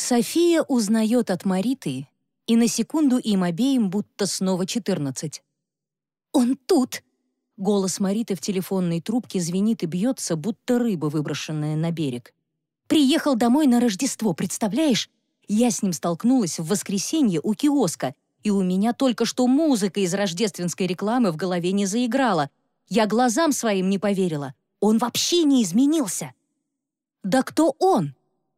София узнает от Мариты, и на секунду им обеим будто снова 14. «Он тут!» Голос Мариты в телефонной трубке звенит и бьется, будто рыба, выброшенная на берег. «Приехал домой на Рождество, представляешь? Я с ним столкнулась в воскресенье у киоска, и у меня только что музыка из рождественской рекламы в голове не заиграла. Я глазам своим не поверила. Он вообще не изменился!» «Да кто он?»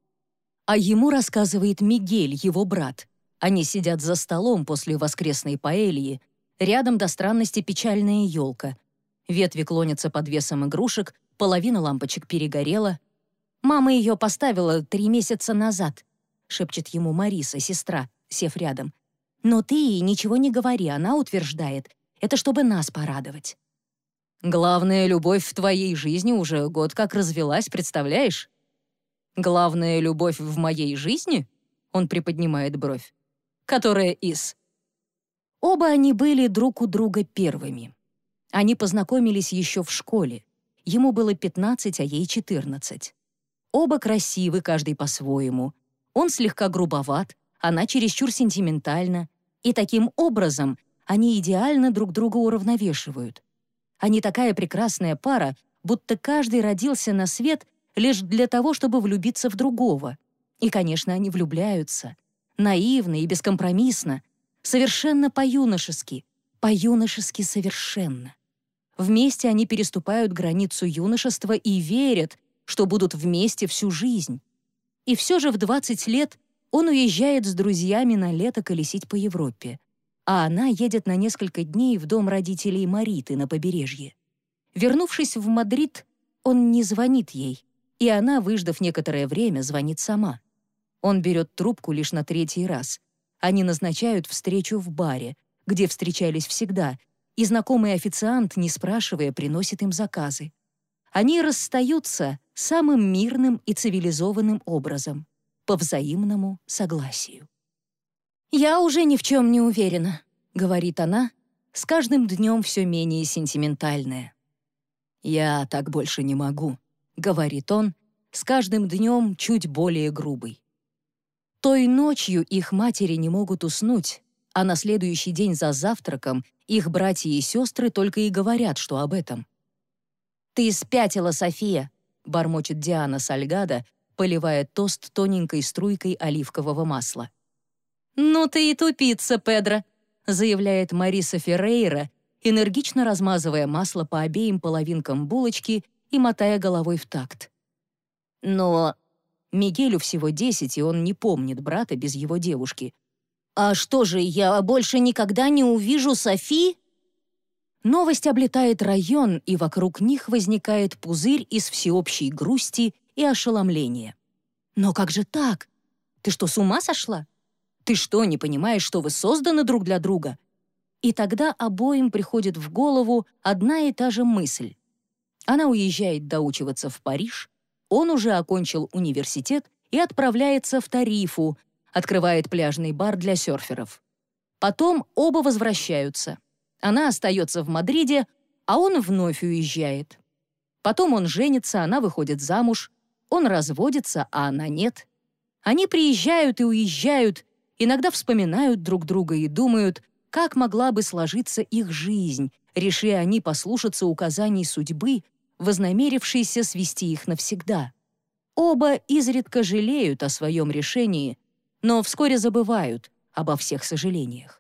А ему рассказывает Мигель, его брат. Они сидят за столом после воскресной паэльи. Рядом до странности печальная елка. Ветви клонятся под весом игрушек, половина лампочек перегорела. «Мама ее поставила 3 месяца назад», — шепчет ему Мариса, сестра, сев рядом. «Но ты ей ничего не говори, она утверждает. Это чтобы нас порадовать». «Главная любовь в твоей жизни уже год как развелась, представляешь?» «Главная любовь в моей жизни?» Он приподнимает бровь. «Которая из?» Оба они были друг у друга первыми. Они познакомились еще в школе. Ему было 15, а ей 14. Оба красивы, каждый по-своему. Он слегка грубоват, она чересчур сентиментальна. И таким образом они идеально друг друга уравновешивают. Они такая прекрасная пара, будто каждый родился на свет лишь для того, чтобы влюбиться в другого. И, конечно, они влюбляются. Наивно и бескомпромиссно. Совершенно по-юношески. По-юношески совершенно. Вместе они переступают границу юношества и верят, что будут вместе всю жизнь. И все же в 20 лет он уезжает с друзьями на лето колесить по Европе, а она едет на несколько дней в дом родителей Мариты на побережье. Вернувшись в Мадрид, он не звонит ей, и она, выждав некоторое время, звонит сама. Он берет трубку лишь на 3-й раз. Они назначают встречу в баре, где встречались всегда, и знакомый официант, не спрашивая, приносит им заказы. Они расстаются самым мирным и цивилизованным образом, по взаимному согласию. «Я уже ни в чем не уверена», — говорит она, с каждым днем все менее сентиментальная. «Я так больше не могу», — говорит он, с каждым днем чуть более грубый. Той ночью их матери не могут уснуть, а на следующий день за завтраком их братья и сестры только и говорят, что об этом. «Ты спятила, София», — бормочет Диана Сальгадо, поливая тост тоненькой струйкой оливкового масла. «Ну ты и тупица, Педро», — заявляет Мариса Феррейра, энергично размазывая масло по обеим половинкам булочки и мотая головой в такт. Но Мигелю всего 10, и он не помнит брата без его девушки. «А что же, я больше никогда не увижу Софи?» Новость облетает район, и вокруг них возникает пузырь из всеобщей грусти и ошеломления. «Но как же так? Ты что, с ума сошла? Ты что, не понимаешь, что вы созданы друг для друга?» И тогда обоим приходит в голову одна и та же мысль. Она уезжает доучиваться в Париж, он уже окончил университет и отправляется в Тарифу, открывает пляжный бар для серферов. Потом оба возвращаются. Она остается в Мадриде, а он вновь уезжает. Потом он женится, она выходит замуж, он разводится, а она нет. Они приезжают и уезжают, иногда вспоминают друг друга и думают, как могла бы сложиться их жизнь, реши они послушаться указаний судьбы, вознамерившейся свести их навсегда. Оба изредка жалеют о своем решении, но вскоре забывают обо всех сожалениях.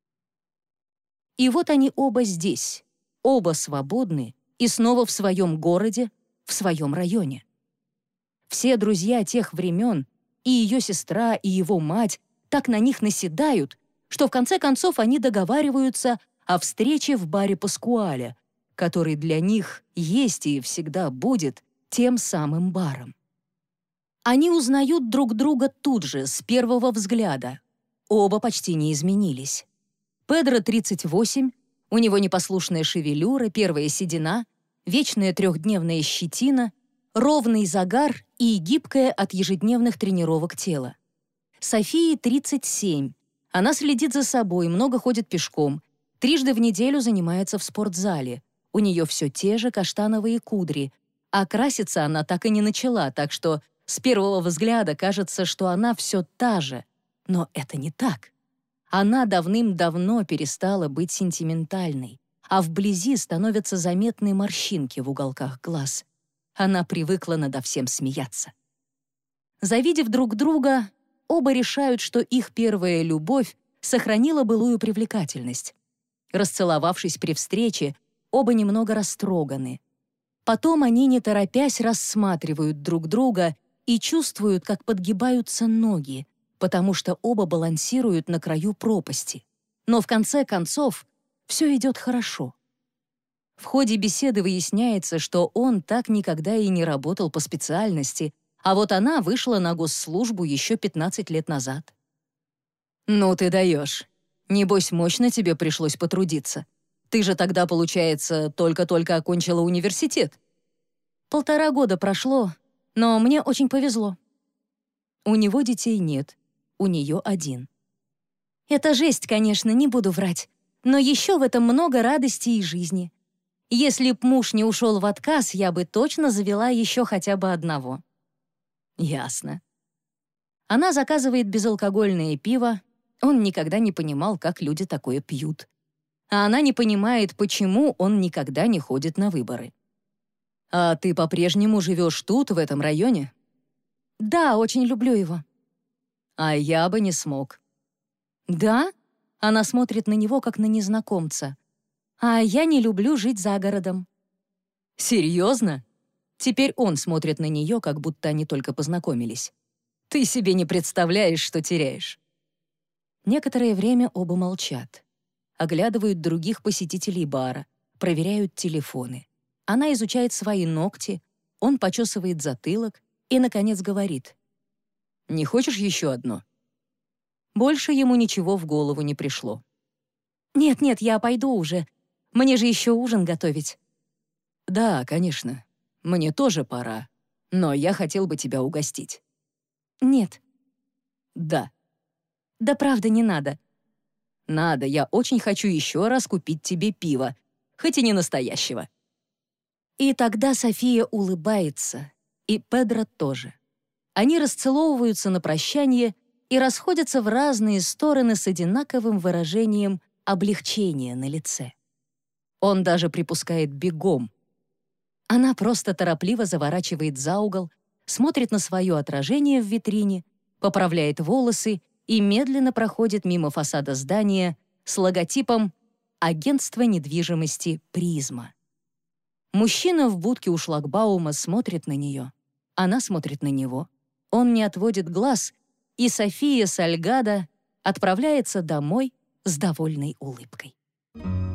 И вот они оба здесь, оба свободны и снова в своем городе, в своем районе. Все друзья тех времен, и ее сестра, и его мать, так на них наседают, что в конце концов они договариваются о встрече в баре Паскуаля, который для них есть и всегда будет тем самым баром. Они узнают друг друга тут же, с первого взгляда. Оба почти не изменились. Педро 38, у него непослушная шевелюра, первая седина, вечная 3-дневная щетина, ровный загар и гибкое от ежедневных тренировок тело. Софии 37. Она следит за собой, много ходит пешком, 3 в неделю занимается в спортзале. У нее все те же каштановые кудри, а краситься она так и не начала, так что С первого взгляда кажется, что она все та же, но это не так. Она давным-давно перестала быть сентиментальной, а вблизи становятся заметны морщинки в уголках глаз. Она привыкла надо всем смеяться. Завидев друг друга, оба решают, что их первая любовь сохранила былую привлекательность. Расцеловавшись при встрече, оба немного растроганы. Потом они, не торопясь, рассматривают друг друга и чувствуют, как подгибаются ноги, потому что оба балансируют на краю пропасти. Но в конце концов все идет хорошо. В ходе беседы выясняется, что он так никогда и не работал по специальности, а вот она вышла на госслужбу еще 15 лет назад. «Ну ты даешь. Небось, мощно тебе пришлось потрудиться. Ты же тогда, получается, только-только окончила университет». 1,5 года прошло, но мне очень повезло. У него детей нет, у нее один. Это жесть, конечно, не буду врать, но еще в этом много радости и жизни. Если б муж не ушел в отказ, я бы точно завела еще хотя бы одного. Ясно. Она заказывает безалкогольное пиво, он никогда не понимал, как люди такое пьют. А она не понимает, почему он никогда не ходит на выборы. «А ты по-прежнему живешь тут, в этом районе?» «Да, очень люблю его». «А я бы не смог». «Да?» Она смотрит на него, как на незнакомца. «А я не люблю жить за городом». «Серьезно?» Теперь он смотрит на нее, как будто они только познакомились. «Ты себе не представляешь, что теряешь». Некоторое время оба молчат. Оглядывают других посетителей бара, проверяют телефоны. Она изучает свои ногти, он почесывает затылок и, наконец, говорит: «Не хочешь еще одно?» Больше ему ничего в голову не пришло. «Нет-нет, я пойду уже. Мне же еще ужин готовить». «Да, конечно. Мне тоже пора. Но я хотел бы тебя угостить». «Нет». «Да». «Да правда, не надо». «Надо, я очень хочу еще раз купить тебе пиво, хоть и не настоящего». И тогда София улыбается, и Педро тоже. Они расцеловываются на прощание и расходятся в разные стороны с одинаковым выражением облегчения на лице. Он даже припускает бегом. Она просто торопливо заворачивает за угол, смотрит на свое отражение в витрине, поправляет волосы и медленно проходит мимо фасада здания с логотипом «Агентство недвижимости «Призма». Мужчина в будке у шлагбаума смотрит на нее. Она смотрит на него. Он не отводит глаз, и София Сальгадо отправляется домой с довольной улыбкой.